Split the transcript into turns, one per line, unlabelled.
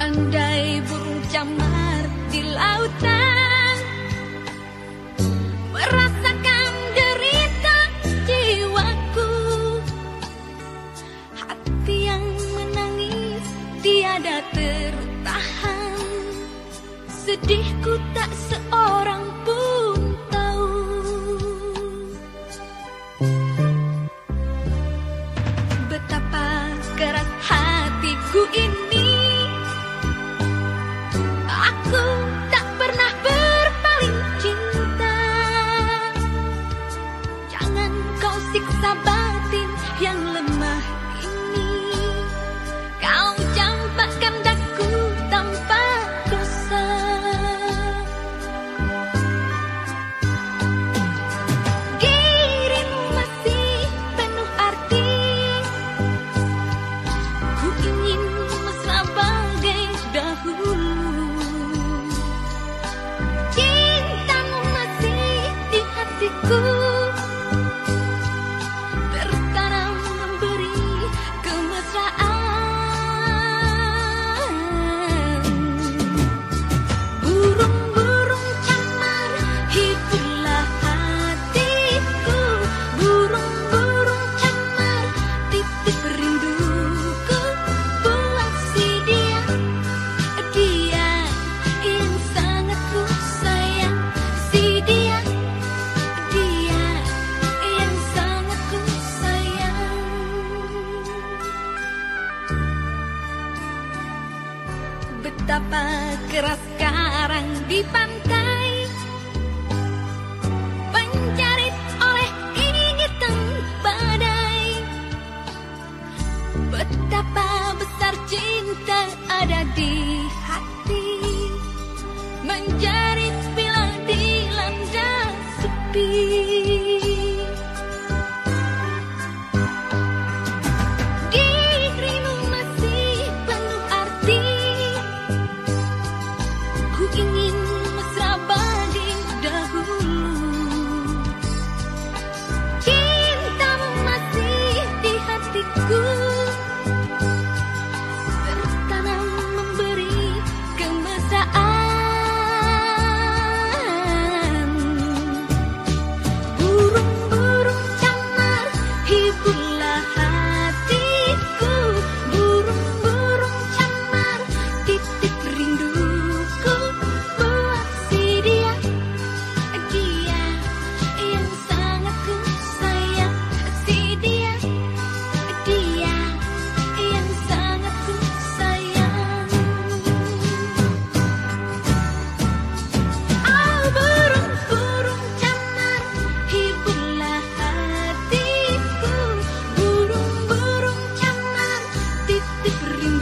Andai burung camar di lautan merasakan derita jiwaku, hati yang menangis tiada tertahan, sedihku tak seorang pun tahu. Betapa keras hatiku ini, aku tak pernah berpaling cinta. Jangan kau siksa batin yang lemah ini, kau campakkan daku tanpa dosa. Dirimu masih penuh arti, ku ingin mesra bagai dahulu. Cintamu masih di hatiku, tertanam memberi kemesraan. Burung-burung camar, hiburlah hatiku. Burung-burung camar, titip rinduku buat si dia, dia yang sangat ku sayang. Si dia, dia yang sangat ku sayang. Betapa keras karang di pantai, penjarit oleh gigitan badai. Betapa besar cinta ada di hati, menjerit bila dilanda sepi. Dirimu masih penuh arti, ku ingin mesra bagai dahulu. Cintamu masih di hatiku, tertanam memberi kemesraan. Burung-burung camar, hiburlah hatiku. Burung-burung camar, titip rinduku buat si dia, dia yang sangat ku sayang. Si dia, dia yang sangat ku sayang. Oh, burung-burung camar, hiburlah hatiku. Burung-burung camar, titip rinduku